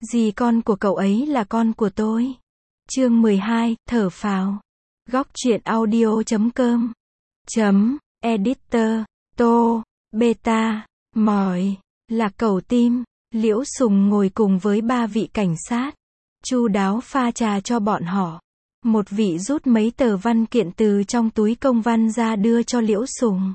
Dì con của cậu ấy là con của tôi. Chương 12, thở phào. Góc truyện audio.com Editor, Tô, Beta, Mỏi, Lạc Cẩu Tim. Liễu Sùng ngồi cùng với 3 vị cảnh sát, chu đáo pha trà cho bọn họ. Một vị rút mấy tờ văn kiện từ trong túi công văn ra đưa cho Liễu Sùng.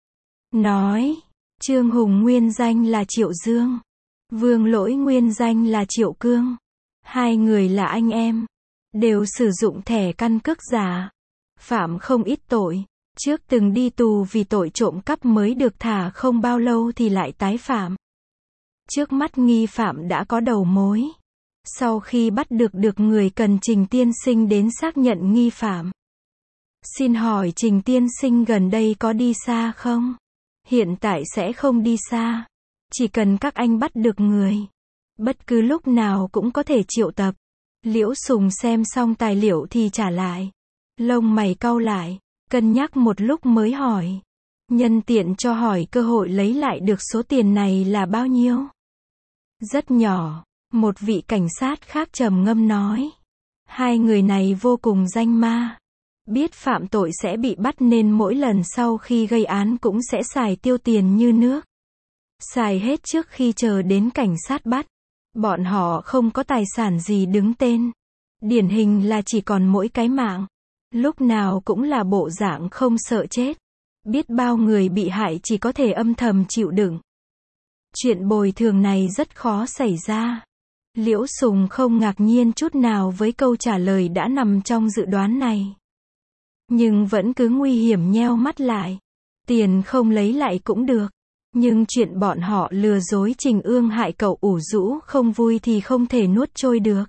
Nói, Trương Hùng nguyên danh là Triệu Dương, Vương Lỗi nguyên danh là Triệu Cương. Hai người là anh em, đều sử dụng thẻ căn cước giả, phạm không ít tội. Trước từng đi tù vì tội trộm cắp mới được thả không bao lâu thì lại tái phạm. Trước mắt nghi phạm đã có đầu mối. Sau khi bắt được người cần Trình tiên sinh đến xác nhận nghi phạm. Xin hỏi Trình tiên sinh gần đây có đi xa không? Hiện tại sẽ không đi xa. Chỉ cần các anh bắt được người, bất cứ lúc nào cũng có thể triệu tập. Liễu Sùng xem xong tài liệu thì trả lại. Lông mày cau lại, cân nhắc một lúc mới hỏi. Nhân tiện cho hỏi cơ hội lấy lại được số tiền này là bao nhiêu? Rất nhỏ, một vị cảnh sát khác trầm ngâm nói. Hai người này vô cùng danh ma. Biết phạm tội sẽ bị bắt nên mỗi lần sau khi gây án cũng sẽ xài tiêu tiền như nước. Xài hết trước khi chờ đến cảnh sát bắt. Bọn họ không có tài sản gì đứng tên. Điển hình là chỉ còn mỗi cái mạng. Lúc nào cũng là bộ dạng không sợ chết. Biết bao người bị hại chỉ có thể âm thầm chịu đựng. Chuyện bồi thường này rất khó xảy ra. Liễu Sùng không ngạc nhiên chút nào với câu trả lời đã nằm trong dự đoán này. Nhưng vẫn cứ nguy hiểm nheo mắt lại. Tiền không lấy lại cũng được. Nhưng chuyện bọn họ lừa dối Trình Ương hại cậu ủ rũ không vui thì không thể nuốt trôi được.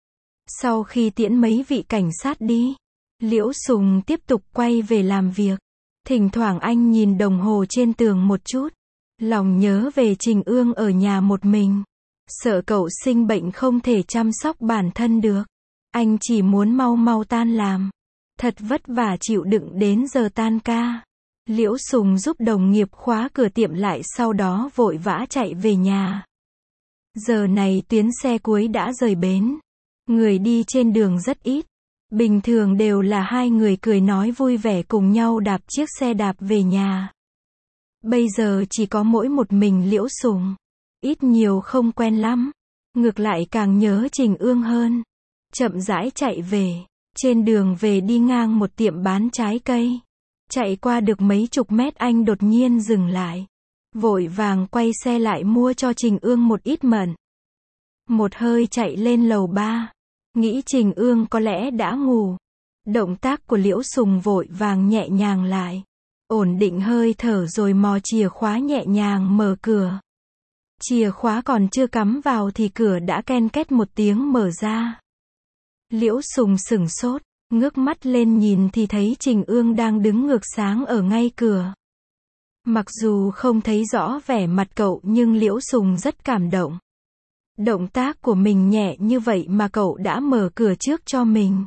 Sau khi tiễn mấy vị cảnh sát đi, Liễu Sùng tiếp tục quay về làm việc. Thỉnh thoảng anh nhìn đồng hồ trên tường một chút. Lòng nhớ về Trình Ương ở nhà một mình. Sợ cậu sinh bệnh không thể chăm sóc bản thân được. Anh chỉ muốn mau mau tan làm. Thật vất vả chịu đựng đến giờ tan ca. Liễu Sùng giúp đồng nghiệp khóa cửa tiệm lại sau đó vội vã chạy về nhà. Giờ này tuyến xe cuối đã rời bến. Người đi trên đường rất ít. Bình thường đều là hai người cười nói vui vẻ cùng nhau đạp chiếc xe đạp về nhà. Bây giờ chỉ có mỗi một mình Liễu Sùng. Ít nhiều không quen lắm. Ngược lại càng nhớ Trình Ương hơn. Chậm rãi chạy về. Trên đường về đi ngang một tiệm bán trái cây. Chạy qua được mấy chục mét anh đột nhiên dừng lại. Vội vàng quay xe lại mua cho Trình Ương một ít mận. Một hơi chạy lên lầu 3. Nghĩ Trình Ương có lẽ đã ngủ. Động tác của Liễu Sùng vội vàng nhẹ nhàng lại. Ổn định hơi thở rồi mò chìa khóa nhẹ nhàng mở cửa. Chìa khóa còn chưa cắm vào thì cửa đã ken két một tiếng mở ra. Liễu Sùng sửng sốt, ngước mắt lên nhìn thì thấy Trình Ương đang đứng ngược sáng ở ngay cửa. Mặc dù không thấy rõ vẻ mặt cậu nhưng Liễu Sùng rất cảm động. Động tác của mình nhẹ như vậy mà cậu đã mở cửa trước cho mình.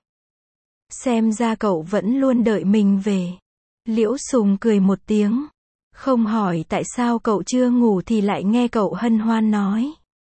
Xem ra cậu vẫn luôn đợi mình về. Liễu Sùng cười một tiếng. Không hỏi tại sao cậu chưa ngủ thì lại nghe cậu hân hoan nói.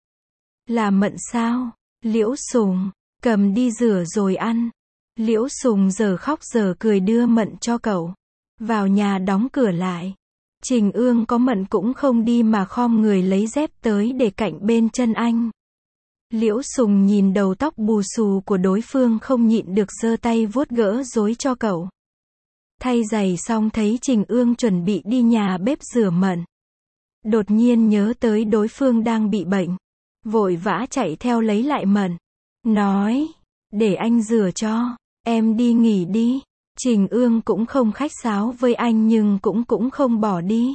Là mận sao? Liễu Sùng, cầm đi rửa rồi ăn. Liễu Sùng giờ khóc giờ cười đưa mận cho cậu. Vào nhà đóng cửa lại. Trình Ương có mận cũng không đi mà khom người lấy dép tới để cạnh bên chân anh. Liễu Sùng nhìn đầu tóc bù xù của đối phương không nhịn được giơ tay vuốt gỡ rối cho cậu. Thay giày xong thấy Trình Ương chuẩn bị đi nhà bếp rửa mận. Đột nhiên nhớ tới đối phương đang bị bệnh. Vội vã chạy theo lấy lại mận. Nói, để anh rửa cho, em đi nghỉ đi. Trình Ương cũng không khách sáo với anh nhưng cũng không bỏ đi.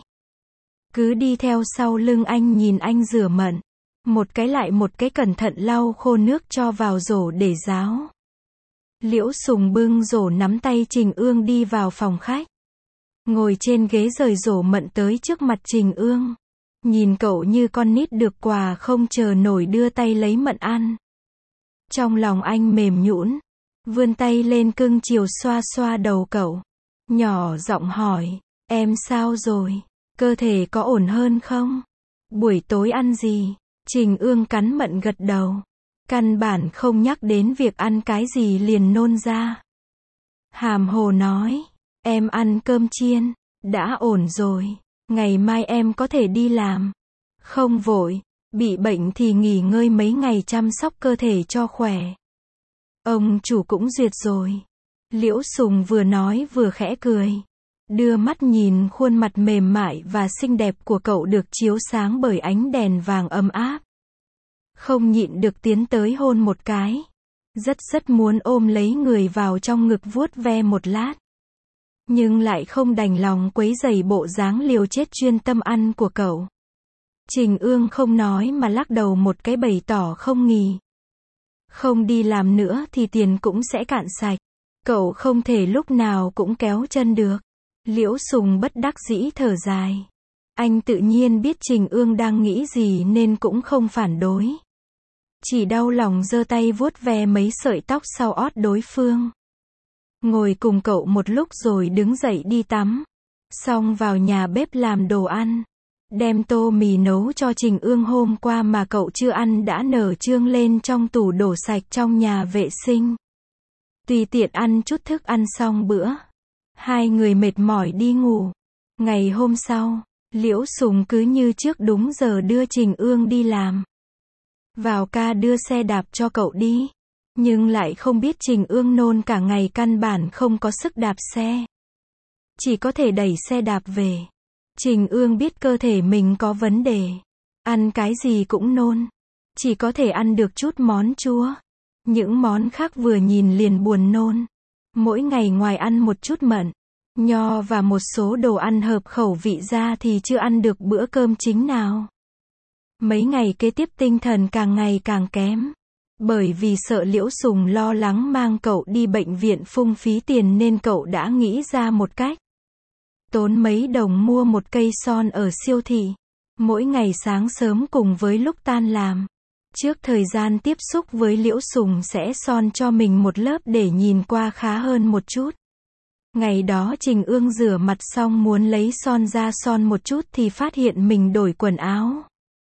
Cứ đi theo sau lưng anh nhìn anh rửa mận. Một cái lại một cái cẩn thận lau khô nước cho vào rổ để ráo. Liễu Sùng bưng rổ nắm tay Trình Ương đi vào phòng khách. Ngồi trên ghế rời rổ mận tới trước mặt Trình Ương. Nhìn cậu như con nít được quà không chờ nổi đưa tay lấy mận ăn. Trong lòng anh mềm nhũn, vươn tay lên cưng chiều xoa xoa đầu cậu. Nhỏ giọng hỏi, em sao rồi? Cơ thể có ổn hơn không? Buổi tối ăn gì? Trình Ương cắn mận gật đầu. Căn bản không nhắc đến việc ăn cái gì liền nôn ra. Hàm hồ nói, em ăn cơm chiên, đã ổn rồi, ngày mai em có thể đi làm. Không vội, bị bệnh thì nghỉ ngơi mấy ngày chăm sóc cơ thể cho khỏe. Ông chủ cũng duyệt rồi. Liễu Sùng vừa nói vừa khẽ cười. Đưa mắt nhìn khuôn mặt mềm mại và xinh đẹp của cậu được chiếu sáng bởi ánh đèn vàng ấm áp. Không nhịn được tiến tới hôn một cái. Rất muốn ôm lấy người vào trong ngực vuốt ve một lát. Nhưng lại không đành lòng quấy rầy bộ dáng liều chết chuyên tâm ăn của cậu. Trình Ương không nói mà lắc đầu một cái bày tỏ không nghỉ. Không đi làm nữa thì tiền cũng sẽ cạn sạch. Cậu không thể lúc nào cũng kéo chân được. Liễu Sùng bất đắc dĩ thở dài. Anh tự nhiên biết Trình Ương đang nghĩ gì nên cũng không phản đối. Chỉ đau lòng giơ tay vuốt ve mấy sợi tóc sau ót đối phương. Ngồi cùng cậu một lúc rồi đứng dậy đi tắm. Xong vào nhà bếp làm đồ ăn. Đem tô mì nấu cho Trình Ương hôm qua mà cậu chưa ăn đã nở trương lên trong tủ đổ sạch trong nhà vệ sinh. Tùy tiện ăn chút thức ăn xong bữa. Hai người mệt mỏi đi ngủ. Ngày hôm sau, Liễu Sùng cứ như trước đúng giờ đưa Trình Ương đi làm. Vào ca đưa xe đạp cho cậu đi. Nhưng lại không biết Trình Ương nôn cả ngày căn bản không có sức đạp xe. Chỉ có thể đẩy xe đạp về. Trình Ương biết cơ thể mình có vấn đề. Ăn cái gì cũng nôn. Chỉ có thể ăn được chút món chua. Những món khác vừa nhìn liền buồn nôn. Mỗi ngày ngoài ăn một chút mận, nho và một số đồ ăn hợp khẩu vị ra thì chưa ăn được bữa cơm chính nào. Mấy ngày kế tiếp tinh thần càng ngày càng kém. Bởi vì sợ Liễu Sùng lo lắng mang cậu đi bệnh viện phung phí tiền nên cậu đã nghĩ ra một cách. Tốn mấy đồng mua một cây son ở siêu thị. Mỗi ngày sáng sớm cùng với lúc tan làm. Trước thời gian tiếp xúc với Liễu Sùng sẽ son cho mình một lớp để nhìn qua khá hơn một chút. Ngày đó Trình Ương rửa mặt xong muốn lấy son ra son một chút thì phát hiện mình đổi quần áo.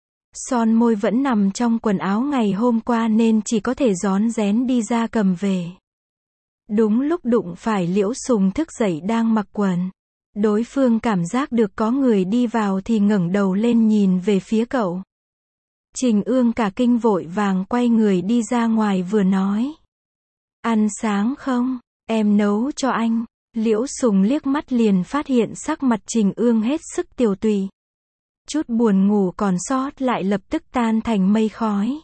Son môi vẫn nằm trong quần áo ngày hôm qua nên chỉ có thể rón rén đi ra cầm về. Đúng lúc đụng phải Liễu Sùng thức dậy đang mặc quần. Đối phương cảm giác được có người đi vào thì ngẩng đầu lên nhìn về phía cậu. Trình Ương cả kinh vội vàng quay người đi ra ngoài vừa nói. Ăn sáng không? Em nấu cho anh. Liễu Sùng liếc mắt liền phát hiện sắc mặt Trình Ương hết sức tiều tụy. Chút buồn ngủ còn sót lại lập tức tan thành mây khói.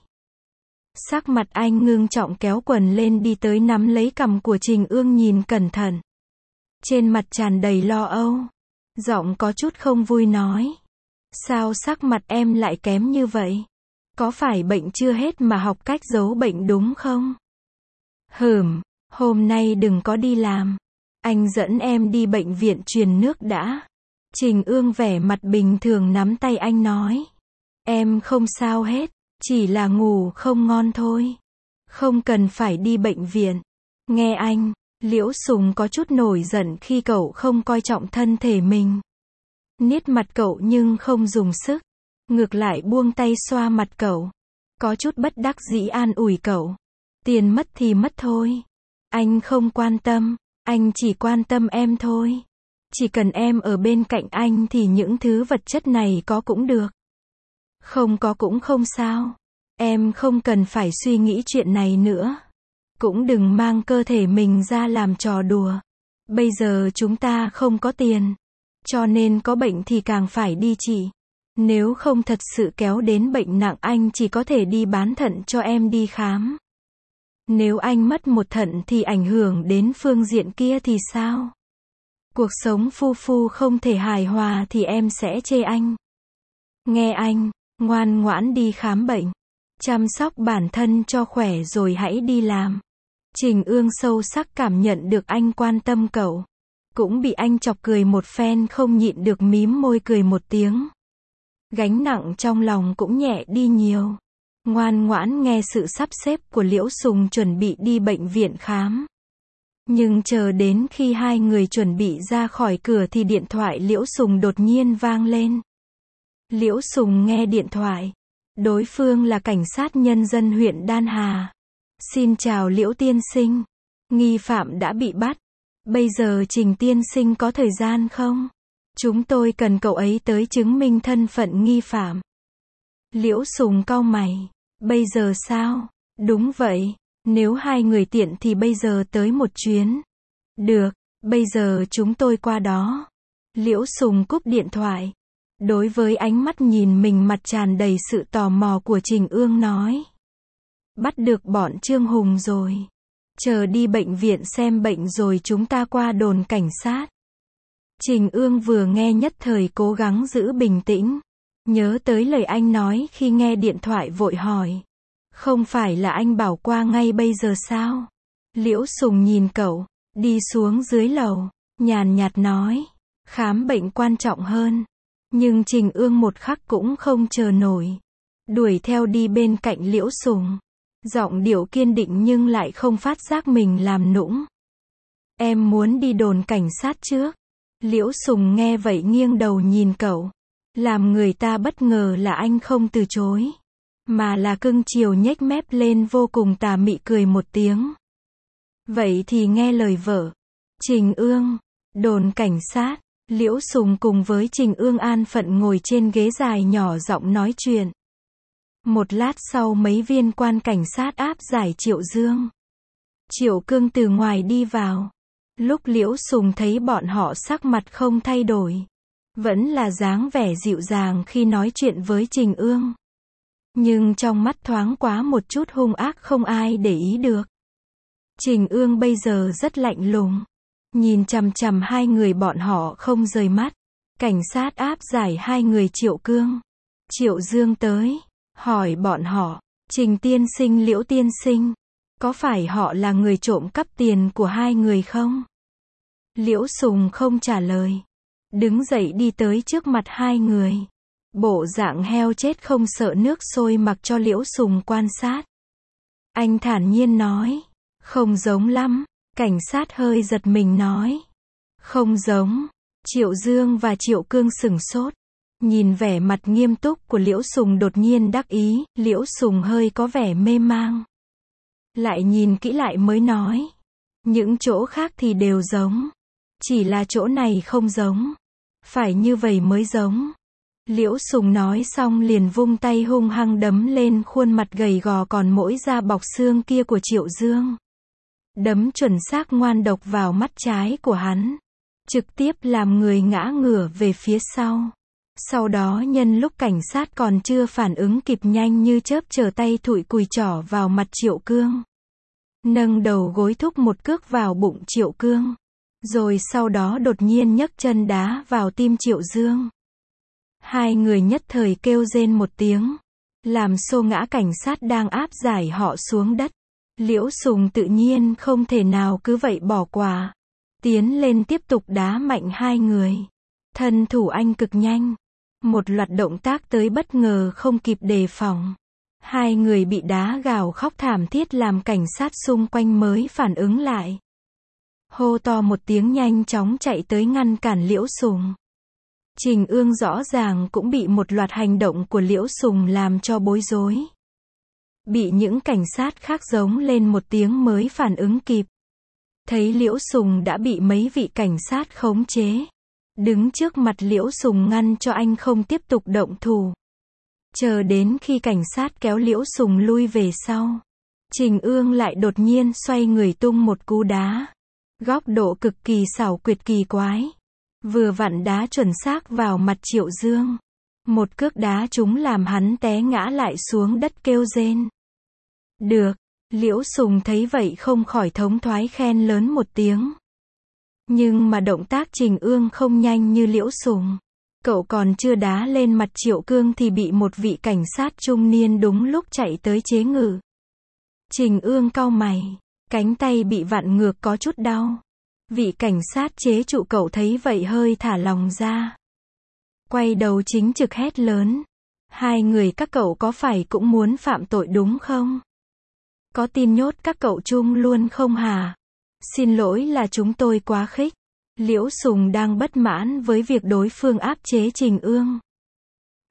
Sắc mặt anh ngưng trọng kéo quần lên đi tới nắm lấy cằm của Trình Ương nhìn cẩn thận. Trên mặt tràn đầy lo âu. Giọng có chút không vui nói. Sao sắc mặt em lại kém như vậy? Có phải bệnh chưa hết mà học cách giấu bệnh đúng không? Hôm nay đừng có đi làm. Anh dẫn em đi bệnh viện truyền nước đã. Trình Ương vẻ mặt bình thường nắm tay anh nói. Em không sao hết, chỉ là ngủ không ngon thôi. Không cần phải đi bệnh viện. Nghe anh, Liễu Sùng có chút nổi giận khi cậu không coi trọng thân thể mình. Niết mặt cậu nhưng không dùng sức. Ngược lại buông tay xoa mặt cậu. Có chút bất đắc dĩ an ủi cậu. Tiền mất thì mất thôi. Anh không quan tâm, anh chỉ quan tâm em thôi. Chỉ cần em ở bên cạnh anh thì những thứ vật chất này có cũng được. Không có cũng không sao. Em không cần phải suy nghĩ chuyện này nữa. Cũng đừng mang cơ thể mình ra làm trò đùa. Bây giờ chúng ta không có tiền. Cho nên có bệnh thì càng phải đi trị. Nếu không thật sự kéo đến bệnh nặng anh chỉ có thể đi bán thận cho em đi khám. Nếu anh mất một thận thì ảnh hưởng đến phương diện kia thì sao? Cuộc sống phu phu không thể hài hòa thì em sẽ chê anh. Nghe anh, ngoan ngoãn đi khám bệnh. Chăm sóc bản thân cho khỏe rồi hãy đi làm. Trình Ương sâu sắc cảm nhận được anh quan tâm cậu. Cũng bị anh chọc cười một phen không nhịn được mím môi cười một tiếng. Gánh nặng trong lòng cũng nhẹ đi nhiều. Ngoan ngoãn nghe sự sắp xếp của Liễu Sùng chuẩn bị đi bệnh viện khám. Nhưng chờ đến khi hai người chuẩn bị ra khỏi cửa thì điện thoại Liễu Sùng đột nhiên vang lên. Liễu Sùng nghe điện thoại. Đối phương là cảnh sát nhân dân huyện Đan Hà. Xin chào Liễu tiên sinh. Nghi phạm đã bị bắt. Bây giờ Trình tiên sinh có thời gian không? Chúng tôi cần cậu ấy tới chứng minh thân phận nghi phạm. Liễu Sùng cau mày. Bây giờ sao? Đúng vậy. Nếu hai người tiện thì bây giờ tới một chuyến. Được, bây giờ chúng tôi qua đó. Liễu Sùng cúp điện thoại. Đối với ánh mắt nhìn mình mặt tràn đầy sự tò mò của Trình Ương nói. Bắt được bọn Trương Hùng rồi. Chờ đi bệnh viện xem bệnh rồi chúng ta qua đồn cảnh sát. Trình Ương vừa nghe nhất thời cố gắng giữ bình tĩnh. Nhớ tới lời anh nói khi nghe điện thoại vội hỏi. Không phải là anh bảo qua ngay bây giờ sao? Liễu Sùng nhìn cậu, đi xuống dưới lầu, nhàn nhạt nói. Khám bệnh quan trọng hơn. Nhưng Trình Ương một khắc cũng không chờ nổi. Đuổi theo đi bên cạnh Liễu Sùng. Giọng điệu kiên định nhưng lại không phát giác mình làm nũng. Em muốn đi đồn cảnh sát trước. Liễu Sùng nghe vậy nghiêng đầu nhìn cậu. Làm người ta bất ngờ là anh không từ chối. Mà là cưng chiều nhếch mép lên vô cùng tà mị cười một tiếng. Vậy thì nghe lời vợ. Trình Ương, đồn cảnh sát. Liễu Sùng cùng với Trình Ương an phận ngồi trên ghế dài nhỏ giọng nói chuyện. Một lát sau mấy viên quan cảnh sát áp giải Triệu Dương. Triệu Cương từ ngoài đi vào. Lúc Liễu Sùng thấy bọn họ sắc mặt không thay đổi. Vẫn là dáng vẻ dịu dàng khi nói chuyện với Trình Ương. Nhưng trong mắt thoáng quá một chút hung ác không ai để ý được. Trình Ương bây giờ rất lạnh lùng. Nhìn chằm chằm hai người bọn họ không rời mắt. Cảnh sát áp giải hai người Triệu Cương. Triệu Dương tới. Hỏi bọn họ. Trình tiên sinh Liễu tiên sinh. Có phải họ là người trộm cắp tiền của hai người không? Liễu Sùng không trả lời. Đứng dậy đi tới trước mặt hai người. Bộ dạng heo chết không sợ nước sôi mặc cho Liễu Sùng quan sát. Anh thản nhiên nói. Không giống lắm. Cảnh sát hơi giật mình nói. Không giống. Triệu Dương và Triệu Cương sửng sốt. Nhìn vẻ mặt nghiêm túc của Liễu Sùng đột nhiên đắc ý. Liễu Sùng hơi có vẻ mê mang. Lại nhìn kỹ lại mới nói. Những chỗ khác thì đều giống. Chỉ là chỗ này không giống. Phải như vậy mới giống. Liễu Sùng nói xong liền vung tay hung hăng đấm lên khuôn mặt gầy gò còn mỗi da bọc xương kia của Triệu Dương. Đấm chuẩn xác ngoan độc vào mắt trái của hắn. Trực tiếp làm người ngã ngửa về phía sau. Sau đó nhân lúc cảnh sát còn chưa phản ứng kịp nhanh như chớp trở tay thụi cùi trỏ vào mặt Triệu Cương. Nâng đầu gối thúc một cước vào bụng Triệu Cương. Rồi sau đó đột nhiên nhấc chân đá vào tim Triệu Dương. Hai người nhất thời kêu rên một tiếng. Làm xô ngã cảnh sát đang áp giải họ xuống đất. Liễu Sùng tự nhiên không thể nào cứ vậy bỏ qua. Tiến lên tiếp tục đá mạnh hai người. Thân thủ anh cực nhanh. Một loạt động tác tới bất ngờ không kịp đề phòng. Hai người bị đá gào khóc thảm thiết làm cảnh sát xung quanh mới phản ứng lại. Hô to một tiếng nhanh chóng chạy tới ngăn cản Liễu Sùng. Trình Ương rõ ràng cũng bị một loạt hành động của Liễu Sùng làm cho bối rối. Bị những cảnh sát khác giống lên một tiếng mới phản ứng kịp. Thấy Liễu Sùng đã bị mấy vị cảnh sát khống chế. Đứng trước mặt Liễu Sùng ngăn cho anh không tiếp tục động thủ. Chờ đến khi cảnh sát kéo Liễu Sùng lui về sau. Trình Ương lại đột nhiên xoay người tung một cú đá. Góc độ cực kỳ xảo quyệt kỳ quái. Vừa vặn đá chuẩn xác vào mặt Triệu Dương. Một cước đá trúng làm hắn té ngã lại xuống đất kêu rên. Được. Liễu Sùng thấy vậy không khỏi thống thoái khen lớn một tiếng. Nhưng mà động tác Trình Ương không nhanh như Liễu Sùng. Cậu còn chưa đá lên mặt Triệu Cương thì bị một vị cảnh sát trung niên đúng lúc chạy tới chế ngự. Trình Ương cau mày. Cánh tay bị vặn ngược có chút đau. Vị cảnh sát chế trụ cậu thấy vậy hơi thả lòng ra. Quay đầu chính trực hét lớn. Hai người các cậu có phải cũng muốn phạm tội đúng không? Có tin nhốt các cậu chung luôn không hả? Xin lỗi là chúng tôi quá khích. Liễu Sùng đang bất mãn với việc đối phương áp chế Trình Ương.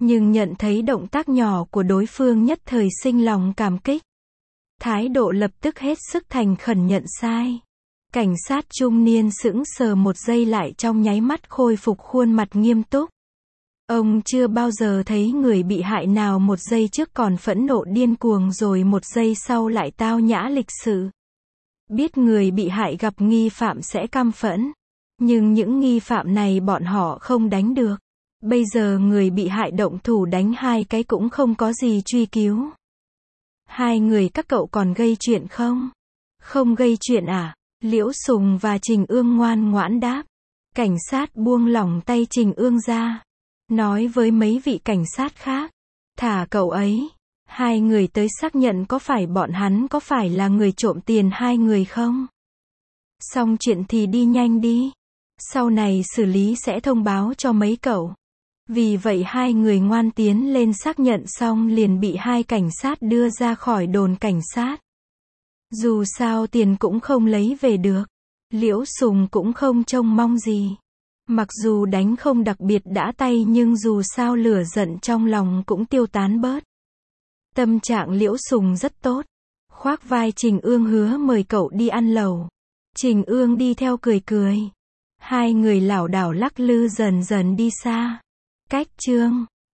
Nhưng nhận thấy động tác nhỏ của đối phương nhất thời sinh lòng cảm kích. Thái độ lập tức hết sức thành khẩn nhận sai. Cảnh sát trung niên sững sờ một giây lại trong nháy mắt khôi phục khuôn mặt nghiêm túc. Ông chưa bao giờ thấy người bị hại nào một giây trước còn phẫn nộ điên cuồng rồi một giây sau lại tao nhã lịch sự. Biết người bị hại gặp nghi phạm sẽ căm phẫn. Nhưng những nghi phạm này bọn họ không đánh được. Bây giờ người bị hại động thủ đánh 2 cái cũng không có gì truy cứu. 2 người các cậu còn gây chuyện không? Không gây chuyện à? Liễu Sùng và Trình Ương ngoan ngoãn đáp. Cảnh sát buông lỏng tay Trình Ương ra. Nói với mấy vị cảnh sát khác. Thả cậu ấy. 2 người tới xác nhận có phải bọn hắn có phải là người trộm tiền 2 người không? Xong chuyện thì đi nhanh đi. Sau này xử lý sẽ thông báo cho mấy cậu. Vì vậy 2 người ngoan tiến lên xác nhận xong liền bị 2 cảnh sát đưa ra khỏi đồn cảnh sát. Dù sao tiền cũng không lấy về được. Liễu Sùng cũng không trông mong gì. Mặc dù đánh không đặc biệt đã tay nhưng dù sao lửa giận trong lòng cũng tiêu tán bớt. Tâm trạng Liễu Sùng rất tốt. Khoác vai Trình Ương hứa mời cậu đi ăn lẩu. Trình Ương đi theo cười cười. 2 người lảo đảo lắc lư dần dần đi xa. Cách chương